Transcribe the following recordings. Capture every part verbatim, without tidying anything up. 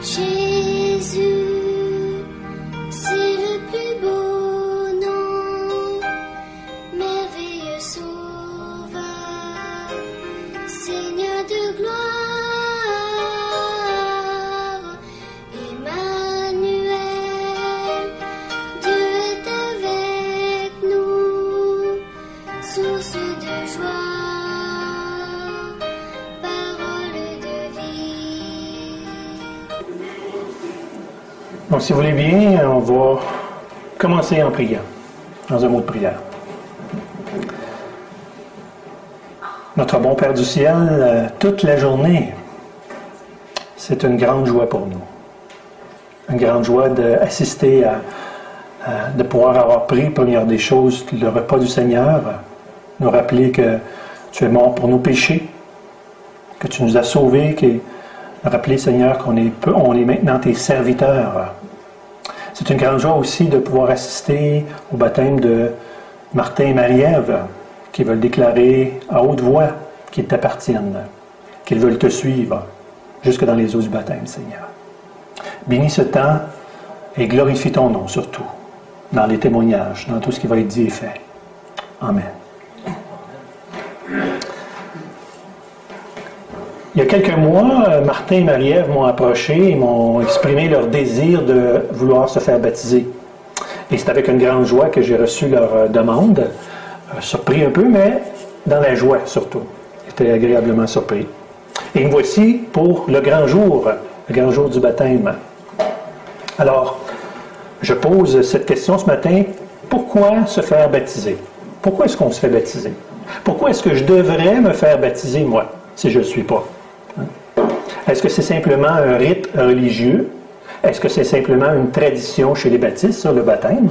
Jésus, c'est le plus beau nom, merveilleux sauveur, Seigneur de gloire, Emmanuel, Dieu est avec nous, source de joie, parole de vie. Donc, si vous voulez bien, on va commencer en priant, dans un mot de prière. Notre bon Père du ciel, euh, toute la journée, c'est une grande joie pour nous. Une grande joie d'assister à, à, de pouvoir avoir pris, première des choses, le repas du Seigneur, nous rappeler que tu es mort pour nos péchés, que tu nous as sauvés, que, rappeler, Seigneur, qu'on est, on est maintenant tes serviteurs. C'est une grande joie aussi de pouvoir assister au baptême de Martin et Marie-Ève, qui veulent déclarer à haute voix qu'ils t'appartiennent, qu'ils veulent te suivre, jusque dans les eaux du baptême, Seigneur. Bénis ce temps et glorifie ton nom, surtout, dans les témoignages, dans tout ce qui va être dit et fait. Amen. Il y a quelques mois, Martin et Marie-Ève m'ont approché et m'ont exprimé leur désir de vouloir se faire baptiser. Et c'est avec une grande joie que j'ai reçu leur demande. Euh, surpris un peu, mais dans la joie surtout. J'étais agréablement surpris. Et me voici pour le grand jour, le grand jour du baptême. Alors, je pose cette question ce matin. Pourquoi se faire baptiser? Pourquoi est-ce qu'on se fait baptiser? Pourquoi est-ce que je devrais me faire baptiser, moi, si je ne le suis pas? Est-ce que c'est simplement un rite religieux? Est-ce que c'est simplement une tradition chez les baptistes, ça, le baptême?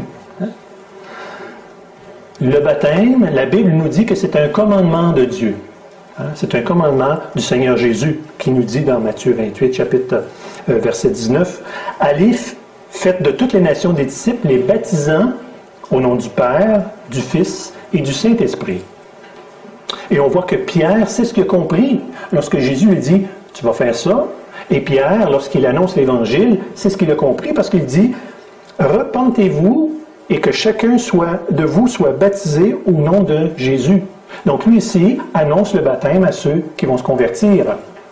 Le baptême, la Bible nous dit que c'est un commandement de Dieu. C'est un commandement du Seigneur Jésus qui nous dit dans Matthieu vingt-huit, chapitre euh, verset dix-neuf, « Allez, faites de toutes les nations des disciples, les baptisant au nom du Père, du Fils et du Saint-Esprit. » Et on voit que Pierre, c'est ce qu'il a compris lorsque Jésus lui dit « Tu vas faire ça. » Et Pierre, lorsqu'il annonce l'Évangile, c'est ce qu'il a compris parce qu'il dit « Repentez-vous et que chacun soit, de vous soit baptisé au nom de Jésus. » Donc lui ici annonce le baptême à ceux qui vont se convertir.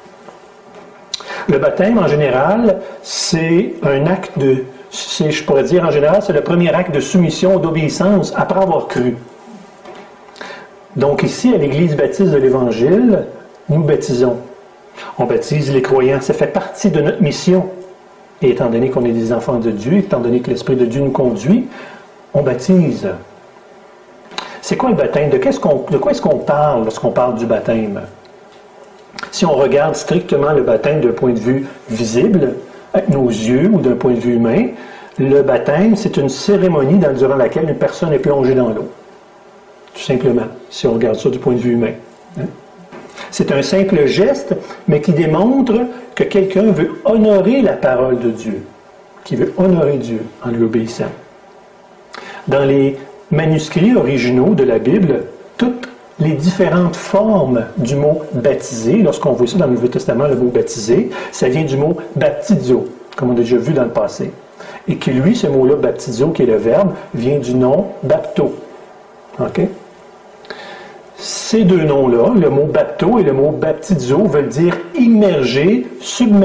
Le baptême, en général, c'est un acte de, c'est, je pourrais dire en général, c'est le premier acte de soumission ou d'obéissance après avoir cru. Donc ici, à l'Église baptiste de l'Évangile, nous baptisons. On baptise les croyants. Ça fait partie de notre mission. Et étant donné qu'on est des enfants de Dieu, étant donné que l'Esprit de Dieu nous conduit, on baptise. C'est quoi le baptême? De, qu'est-ce qu'on, de quoi est-ce qu'on parle lorsqu'on parle du baptême? Si on regarde strictement le baptême d'un point de vue visible, avec nos yeux ou d'un point de vue humain, le baptême, c'est une cérémonie dans, durant laquelle une personne est plongée dans l'eau. Tout simplement, si on regarde ça du point de vue humain. Hein? C'est un simple geste, mais qui démontre que quelqu'un veut honorer la parole de Dieu, qui veut honorer Dieu en lui obéissant. Dans les manuscrits originaux de la Bible, toutes les différentes formes du mot « baptiser », lorsqu'on voit ça dans le Nouveau Testament, le mot « baptiser », ça vient du mot « baptizo », comme on a déjà vu dans le passé. Et que lui, ce mot-là, « baptizo », qui est le verbe, vient du nom « bapto ». OK? Ces deux noms-là, le mot « bapto » et le mot « baptizo », veulent dire « immerger »,« submerger »,«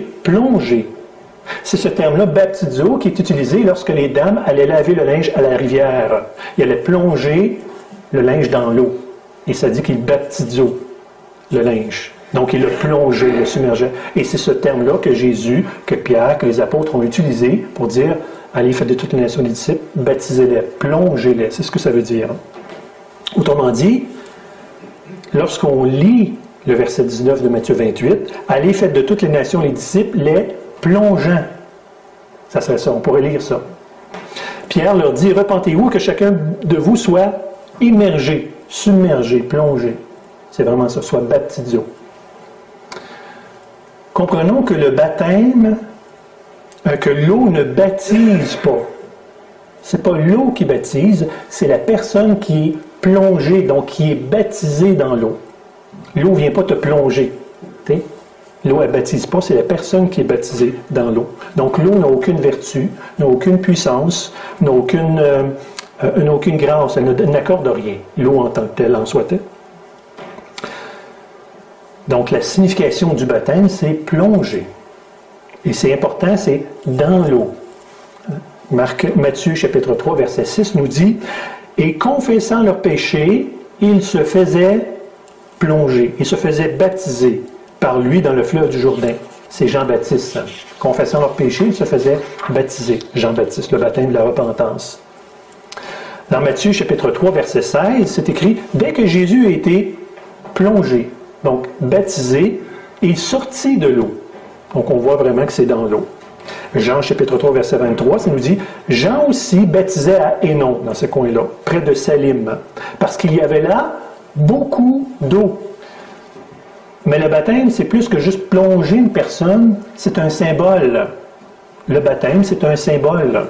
plonger ». C'est ce terme-là, baptizo, qui est utilisé lorsque les dames allaient laver le linge à la rivière. Ils allaient plonger le linge dans l'eau. Et ça dit qu'il baptizo le linge. Donc, il le plongeait, il le submergeait. Et c'est ce terme-là que Jésus, que Pierre, que les apôtres ont utilisé pour dire « Allez, faites de toutes les nations des disciples, baptisez-les, plongez-les ». C'est ce que ça veut dire. Autrement dit, lorsqu'on lit le verset dix-neuf de Matthieu vingt-huit, « Allez, faites de toutes les nations les disciples, les plongeant ». Ça serait ça, on pourrait lire ça. Pierre leur dit, « Repentez-vous que chacun de vous soit immergé, submergé, plongé. » C'est vraiment ça, soit baptizo. Comprenons que le baptême, euh, que l'eau ne baptise pas. C'est pas l'eau qui baptise, c'est la personne qui est plongée, donc qui est baptisée dans l'eau. L'eau ne vient pas te plonger. T'sais? L'eau, elle ne baptise pas, c'est la personne qui est baptisée dans l'eau. Donc l'eau n'a aucune vertu, n'a aucune puissance, n'a aucune, euh, euh, n'a aucune grâce, elle n'accorde rien. L'eau en tant que telle en soit-elle. Donc la signification du baptême, c'est plonger. Et c'est important, c'est dans l'eau. Marc, Matthieu chapitre trois, verset six nous dit « Et confessant leurs péchés, ils se faisaient plonger, ils se faisaient baptiser par lui dans le fleuve du Jourdain. » C'est Jean-Baptiste. Confessant leurs péchés, ils se faisaient baptiser. Jean-Baptiste, le baptême de la repentance. Dans Matthieu chapitre trois, verset seize, c'est écrit « Dès que Jésus a été plongé, donc baptisé, il sortit de l'eau. » Donc on voit vraiment que c'est dans l'eau. Jean chapitre trois, verset vingt-trois, ça nous dit « Jean aussi baptisait à Hénon, dans ce coin-là, près de Salim, parce qu'il y avait là beaucoup d'eau. » Mais le baptême, c'est plus que juste plonger une personne, c'est un symbole. Le baptême, c'est un symbole.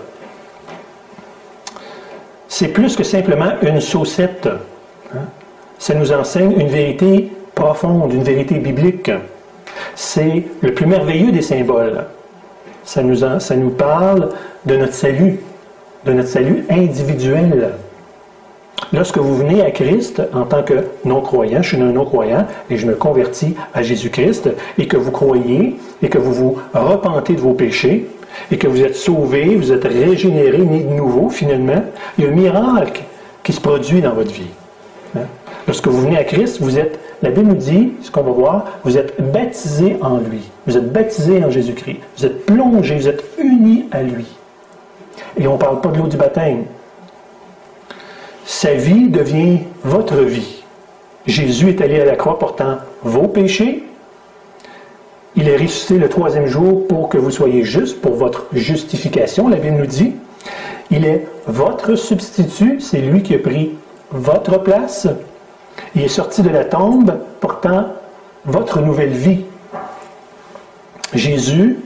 C'est plus que simplement une saucette. Ça nous enseigne une vérité profonde, une vérité biblique. C'est le plus merveilleux des symboles. Ça nous, en, ça nous parle de notre salut, de notre salut individuel. Lorsque vous venez à Christ en tant que non-croyant, je suis un non-croyant et je me convertis à Jésus-Christ, et que vous croyez et que vous vous repentez de vos péchés et que vous êtes sauvés, vous êtes régénérés, nés de nouveau finalement, il y a un miracle qui se produit dans votre vie. Hein? Lorsque vous venez à Christ, vous êtes, la Bible nous dit, ce qu'on va voir, vous êtes baptisés en lui. Vous êtes baptisés en Jésus-Christ. Vous êtes plongés, vous êtes unis à lui. Et on ne parle pas de l'eau du baptême. Sa vie devient votre vie. Jésus est allé à la croix portant vos péchés. Il est ressuscité le troisième jour pour que vous soyez justes, pour votre justification, la Bible nous dit. Il est votre substitut, c'est lui qui a pris votre place. Il est sorti de la tombe portant votre nouvelle vie. Jésus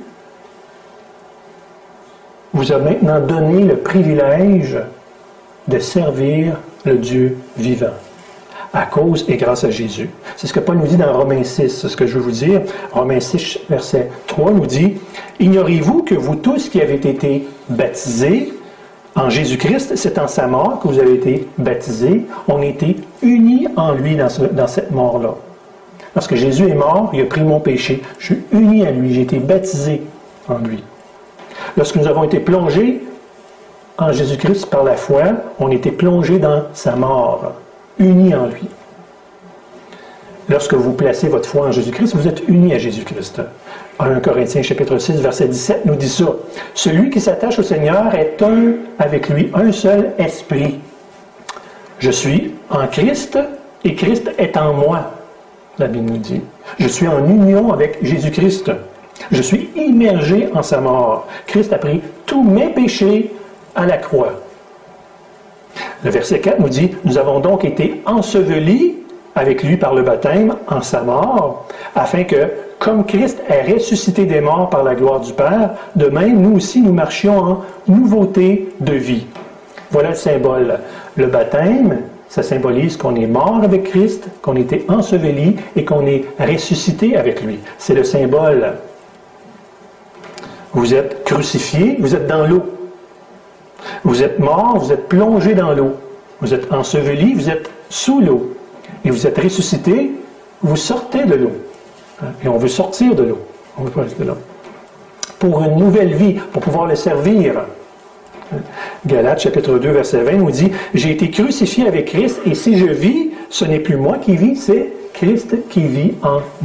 vous a maintenant donné le privilège de servir le Dieu vivant, à cause et grâce à Jésus. C'est ce que Paul nous dit dans Romains six, c'est ce que je veux vous dire. Romains six, verset trois nous dit « Ignorez-vous que vous tous qui avez été baptisés en Jésus-Christ, c'est en sa mort que vous avez été baptisés, on a été unis en lui dans, ce, dans cette mort-là. Lorsque Jésus est mort, il a pris mon péché. Je suis uni à lui, j'ai été baptisé en lui. Lorsque nous avons été plongés en Jésus-Christ par la foi, on a été plongés dans sa mort, unis en lui. Lorsque vous placez votre foi en Jésus-Christ, vous êtes unis à Jésus-Christ. premier Corinthiens chapitre six, verset dix-sept nous dit ça. « Celui qui s'attache au Seigneur est un avec lui, un seul esprit. Je suis en Christ et Christ est en moi. » La Bible nous dit. Je suis en union avec Jésus-Christ. Je suis immergé en sa mort. Christ a pris tous mes péchés à la croix. Le verset quatre nous dit « Nous avons donc été ensevelis avec lui par le baptême en sa mort, afin que, comme Christ est ressuscité des morts par la gloire du Père, de même, nous aussi, nous marchions en nouveauté de vie. » Voilà le symbole. Le baptême, ça symbolise qu'on est mort avec Christ, qu'on a été enseveli et qu'on est ressuscité avec lui. C'est le symbole. Vous êtes crucifié, vous êtes dans l'eau. Vous êtes mort, vous êtes plongé dans l'eau. Vous êtes enseveli, vous êtes sous l'eau. Et vous êtes ressuscité, vous sortez de l'eau. Et on veut sortir de l'eau. On veut pas rester là. Pour une nouvelle vie, pour pouvoir le servir. Galates chapitre deux, verset vingt nous dit « J'ai été crucifié avec Christ, et si je vis, ce n'est plus moi qui vis, c'est Christ qui vit en moi. »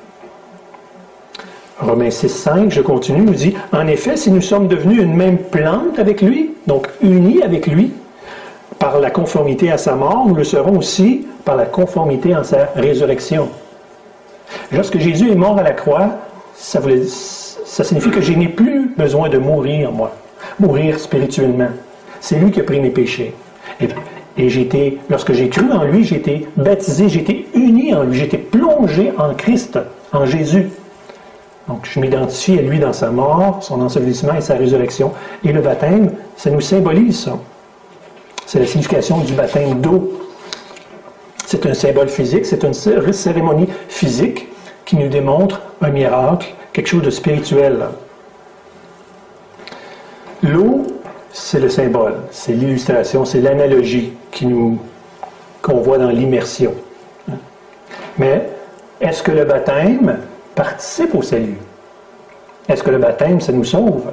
Romains six, cinq, je continue, nous dit « En effet, si nous sommes devenus une même plante avec lui, donc unis avec lui, par la conformité à sa mort, nous le serons aussi par la conformité en sa résurrection. » Lorsque Jésus est mort à la croix, ça, voulait, ça signifie que je n'ai plus besoin de mourir, moi. Mourir spirituellement. C'est lui qui a pris mes péchés. Et, et j'ai été, lorsque j'ai cru en lui, j'ai été baptisé, j'ai été uni en lui, j'ai été plongé en Christ, en Jésus. Donc, je m'identifie à lui dans sa mort, son ensevelissement et sa résurrection. Et le baptême, ça nous symbolise ça. C'est la signification du baptême d'eau. C'est un symbole physique, c'est une cérémonie physique qui nous démontre un miracle, quelque chose de spirituel. L'eau, c'est le symbole, c'est l'illustration, c'est l'analogie qui nous, qu'on voit dans l'immersion. Mais est-ce que le baptême participe au salut? Est-ce que le baptême, ça nous sauve?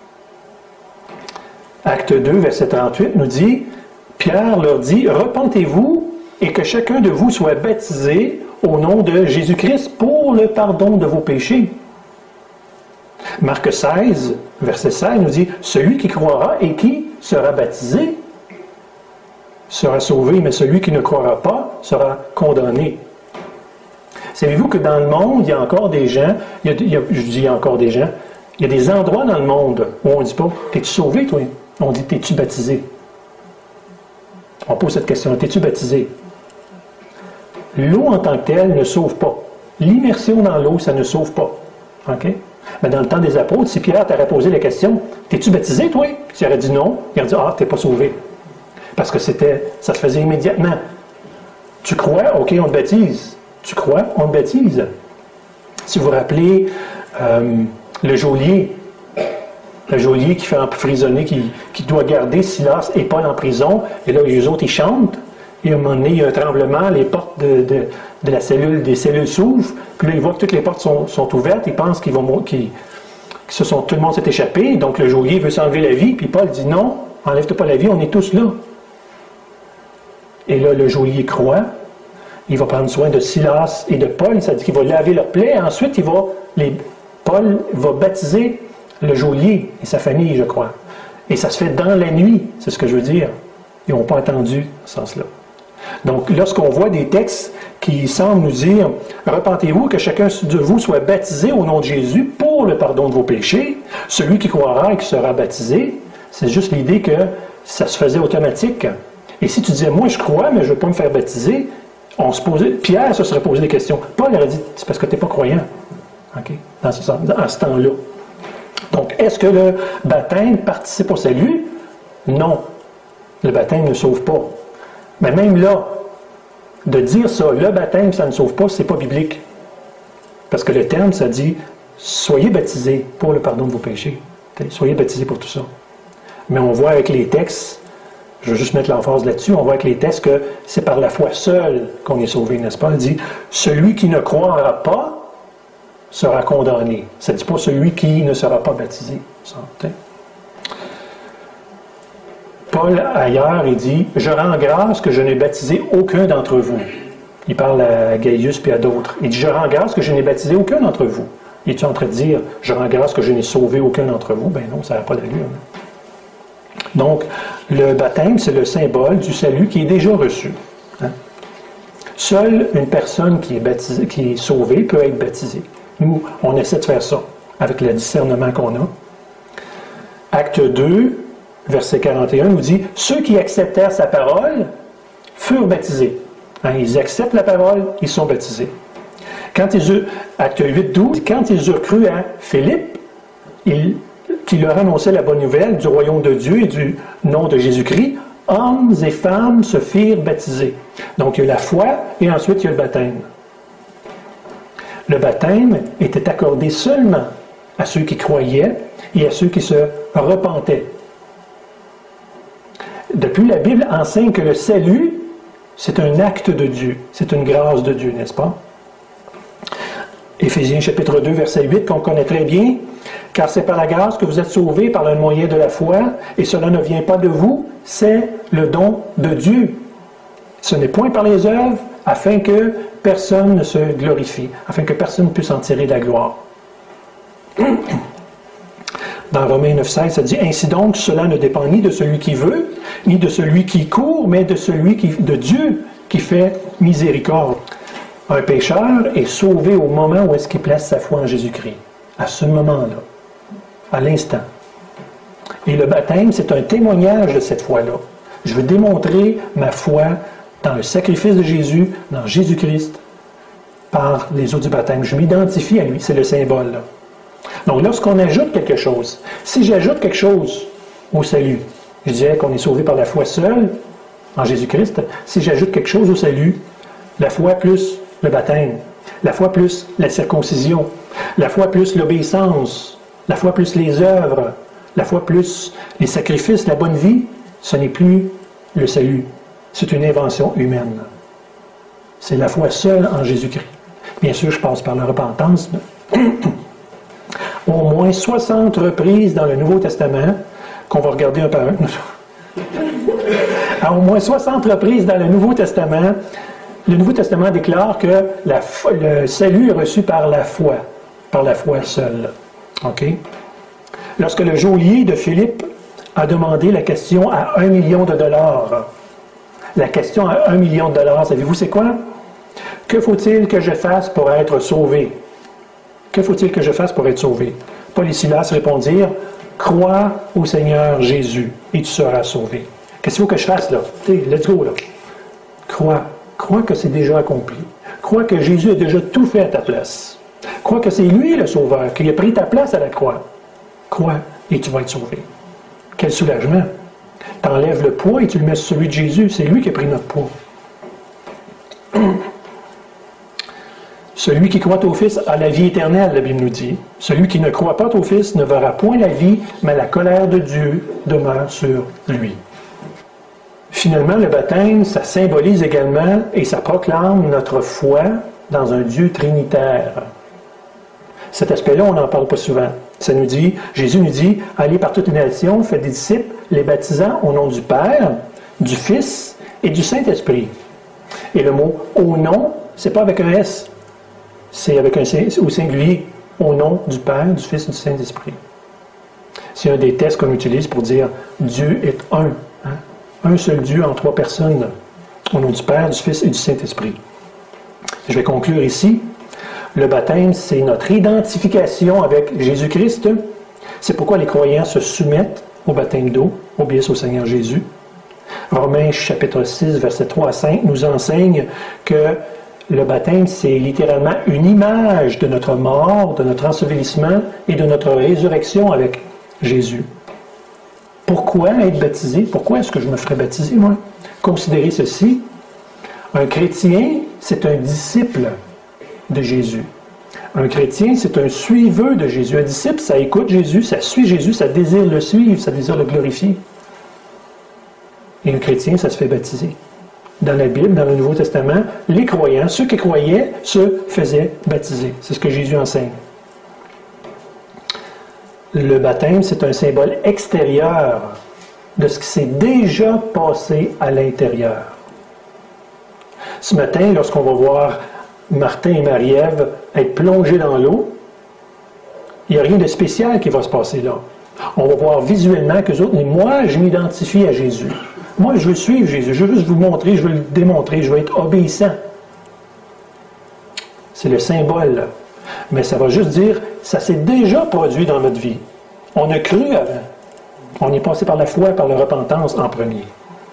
Acte deux, verset trente-huit, nous dit, Pierre leur dit, « Repentez-vous et que chacun de vous soit baptisé au nom de Jésus-Christ pour le pardon de vos péchés. » Marc seize, verset seize, nous dit, « Celui qui croira et qui sera baptisé sera sauvé, mais celui qui ne croira pas sera condamné. » Savez-vous que dans le monde, il y a encore des gens, il y a, il y a, je dis il y a encore des gens, il y a des endroits dans le monde où on ne dit pas, « T'es-tu sauvé, toi? » On dit, « T'es-tu baptisé? » On pose cette question, « T'es-tu baptisé? » L'eau en tant que telle ne sauve pas. L'immersion dans l'eau, ça ne sauve pas. OK? Mais dans le temps des apôtres, si Pierre t'aurait posé la question, « T'es-tu baptisé, toi? » Tu aurais dit non. Il aurait dit, « Ah, t'es pas sauvé. » Parce que c'était, ça se faisait immédiatement. Tu crois? OK, on te baptise. Tu crois? On te baptise. Si vous vous rappelez, euh, le geôlier, le geôlier qui fait emprisonner, qui, qui doit garder Silas et Paul en prison, et là, les autres, ils chantent. Et à un moment donné, il y a un tremblement, les portes de, de, de la cellule, des cellules s'ouvrent, puis là, ils voient que toutes les portes sont, sont ouvertes, ils pensent qu'ils vont, qu'ils, que ce sont, tout le monde s'est échappé, donc le geôlier veut s'enlever la vie, puis Paul dit non, enlève-toi pas la vie, on est tous là. Et là, le geôlier croit, il va prendre soin de Silas et de Paul, ça dit qu'il va laver leurs plaies, ensuite, il va, les, Paul va baptiser le geôlier et sa famille, je crois. Et ça se fait dans la nuit, c'est ce que je veux dire. Ils n'ont pas attendu, dans ce sens-là. Donc, lorsqu'on voit des textes qui semblent nous dire « Repentez-vous, que chacun de vous soit baptisé au nom de Jésus pour le pardon de vos péchés. Celui qui croira et qui sera baptisé. » C'est juste l'idée que ça se faisait automatique. Et si tu disais « Moi, je crois, mais je ne veux pas me faire baptiser », on se posait, Pierre se serait posé des questions. Paul aurait dit « C'est parce que tu n'es pas croyant. Okay? » Dans ce, dans ce temps-là. Donc, est-ce que le baptême participe au salut? Non. Le baptême ne sauve pas. Mais même là, de dire ça, le baptême, ça ne sauve pas, c'est pas biblique. Parce que le terme, ça dit, soyez baptisés pour le pardon de vos péchés. Soyez baptisés pour tout ça. Mais on voit avec les textes, je veux juste mettre l'emphase là-dessus, on voit avec les textes que c'est par la foi seule qu'on est sauvé, n'est-ce pas? Il dit, celui qui ne croira pas sera condamné. Ça ne dit pas celui qui ne sera pas baptisé. Ça, Paul, ailleurs, il dit « Je rends grâce que je n'ai baptisé aucun d'entre vous. » Il parle à Gaius puis à d'autres. Il dit « Je rends grâce que je n'ai baptisé aucun d'entre vous. » Es-tu en train de dire « Je rends grâce que je n'ai sauvé aucun d'entre vous? » Ben non, ça n'a pas d'allure. Donc, le baptême, c'est le symbole du salut qui est déjà reçu. Hein? Seule une personne qui est, baptisée, qui est sauvée peut être baptisée. Nous, on essaie de faire ça avec le discernement qu'on a. Acte deux, verset quarante et un nous dit « Ceux qui acceptèrent sa parole furent baptisés. Hein, » Ils acceptent la parole, ils sont baptisés. Quand ils eurent, acte huit, douze, quand ils eurent cru à Philippe, il, qui leur annonçait la bonne nouvelle du royaume de Dieu et du nom de Jésus-Christ, hommes et femmes se firent baptiser. Donc il y a la foi et ensuite il y a le baptême. Le baptême était accordé seulement à ceux qui croyaient et à ceux qui se repentaient. Depuis, la Bible enseigne que le salut, c'est un acte de Dieu. C'est une grâce de Dieu, n'est-ce pas? Éphésiens chapitre deux, verset huit, qu'on connaît très bien. « Car c'est par la grâce que vous êtes sauvés par le moyen de la foi, et cela ne vient pas de vous, c'est le don de Dieu. Ce n'est point par les œuvres, afin que personne ne se glorifie, afin que personne ne puisse en tirer de la gloire. » Dans Romains neuf, seize, ça dit « Ainsi donc, cela ne dépend ni de celui qui veut, ni de celui qui court, mais de celui qui, de Dieu qui fait miséricorde. » Un pécheur est sauvé au moment où est-ce qu'il place sa foi en Jésus-Christ. À ce moment-là. À l'instant. Et le baptême, c'est un témoignage de cette foi-là. Je veux démontrer ma foi dans le sacrifice de Jésus, dans Jésus-Christ, par les eaux du baptême. Je m'identifie à lui, c'est le symbole, là. Donc, lorsqu'on ajoute quelque chose, si j'ajoute quelque chose au salut, je dirais qu'on est sauvé par la foi seule, en Jésus-Christ, si j'ajoute quelque chose au salut, la foi plus le baptême, La foi plus la circoncision. La foi plus l'obéissance. La foi plus les œuvres. La foi plus les sacrifices, la bonne vie. Ce n'est plus le salut. C'est une invention humaine. C'est la foi seule en Jésus-Christ. Bien sûr, je passe par la repentance. Au moins soixante reprises dans le Nouveau Testament, qu'on va regarder un par un. À au moins soixante reprises dans le Nouveau Testament, le Nouveau Testament déclare que la, le salut est reçu par la foi, par la foi seule. OK? Lorsque le geôlier de Philippe a demandé la question à un million de dollars, la question à un million de dollars, savez-vous c'est quoi? Que faut-il que je fasse pour être sauvé? Que faut-il que je fasse pour être sauvé? Paul et Silas répondirent, crois au Seigneur Jésus et tu seras sauvé. Qu'est-ce qu'il faut que je fasse là? T'sais, let's go là. Crois. Crois que c'est déjà accompli. Crois que Jésus a déjà tout fait à ta place. Crois que c'est lui le sauveur, qu'il a pris ta place à la croix. Crois et tu vas être sauvé. Quel soulagement! T'enlèves le poids et tu le mets sur celui de Jésus. C'est lui qui a pris notre poids. Celui qui croit au Fils a la vie éternelle, la Bible nous dit. Celui qui ne croit pas au Fils ne verra point la vie, mais la colère de Dieu demeure sur lui. Finalement, le baptême, ça symbolise également et ça proclame notre foi dans un Dieu trinitaire. Cet aspect-là, on n'en parle pas souvent. Ça nous dit, Jésus nous dit, allez par toutes les nations, faites des disciples, les baptisant au nom du Père, du Fils et du Saint-Esprit. Et le mot « au nom », c'est pas avec un S. C'est avec un au singulier, au nom du Père, du Fils et du Saint-Esprit. C'est un des tests qu'on utilise pour dire Dieu est un. Hein? Un seul Dieu en trois personnes, au nom du Père, du Fils et du Saint-Esprit. Je vais conclure ici. Le baptême, c'est notre identification avec Jésus-Christ. C'est pourquoi les croyants se soumettent au baptême d'eau, obéissent au Seigneur Jésus. Romains chapitre six, versets trois à cinq nous enseigne que le baptême, c'est littéralement une image de notre mort, de notre ensevelissement et de notre résurrection avec Jésus. Pourquoi être baptisé? Pourquoi est-ce que je me ferais baptiser, moi? Considérez ceci. Un chrétien, c'est un disciple de Jésus. Un chrétien, c'est un suiveur de Jésus. Un disciple, ça écoute Jésus, ça suit Jésus, ça désire le suivre, ça désire le glorifier. Et un chrétien, ça se fait baptiser. Dans la Bible, dans le Nouveau Testament, les croyants, ceux qui croyaient, se faisaient baptiser. C'est ce que Jésus enseigne. Le baptême, c'est un symbole extérieur de ce qui s'est déjà passé à l'intérieur. Ce matin, lorsqu'on va voir Martin et Marie-Ève être plongés dans l'eau, il n'y a rien de spécial qui va se passer là. On va voir visuellement qu'eux autres, mais moi, je m'identifie à Jésus. Moi, je veux suivre Jésus. Je veux juste vous montrer, je veux le démontrer, je veux être obéissant. C'est le symbole. Mais ça va juste dire, ça s'est déjà produit dans notre vie. On a cru avant. On est passé par la foi, par la repentance en premier.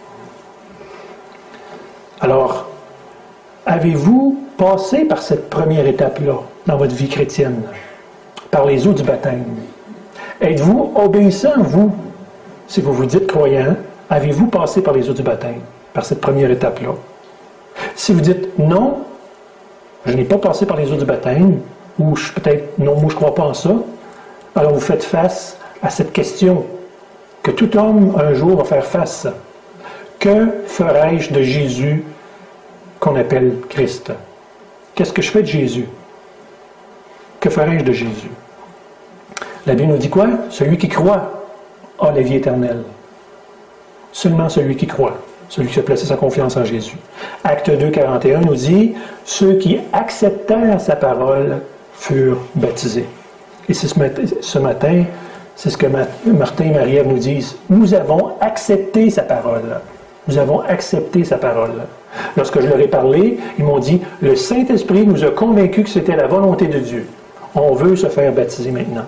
Alors, avez-vous passé par cette première étape-là dans votre vie chrétienne, par les eaux du baptême? Êtes-vous obéissant, vous, si vous vous dites croyant, avez-vous passé par les eaux du baptême, par cette première étape-là? Si vous dites non, je n'ai pas passé par les eaux du baptême, ou je peut-être non, moi je ne crois pas en ça, alors vous faites face à cette question que tout homme un jour va faire face. Que ferai-je de Jésus qu'on appelle Christ? Qu'est-ce que je fais de Jésus? Que ferai-je de Jésus? La Bible nous dit quoi? Celui qui croit a la vie éternelle. Seulement celui qui croit, celui qui a placé sa confiance en Jésus. Acte deux, quarante et un nous dit, ceux qui acceptèrent sa parole furent baptisés. Et c'est ce matin, ce matin c'est ce que Martin et Marie-Ève nous disent. Nous avons accepté sa parole. Nous avons accepté sa parole. Lorsque je leur ai parlé, ils m'ont dit, le Saint-Esprit nous a convaincus que c'était la volonté de Dieu. On veut se faire baptiser maintenant.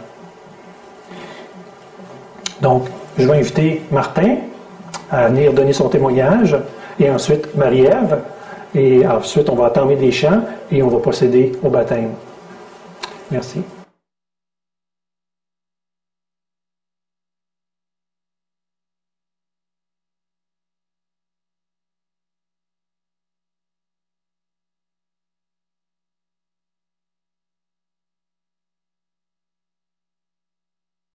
Donc, je vais inviter Martin à venir donner son témoignage, et ensuite Marie-Ève, et ensuite on va entamer des chants, et on va procéder au baptême. Merci.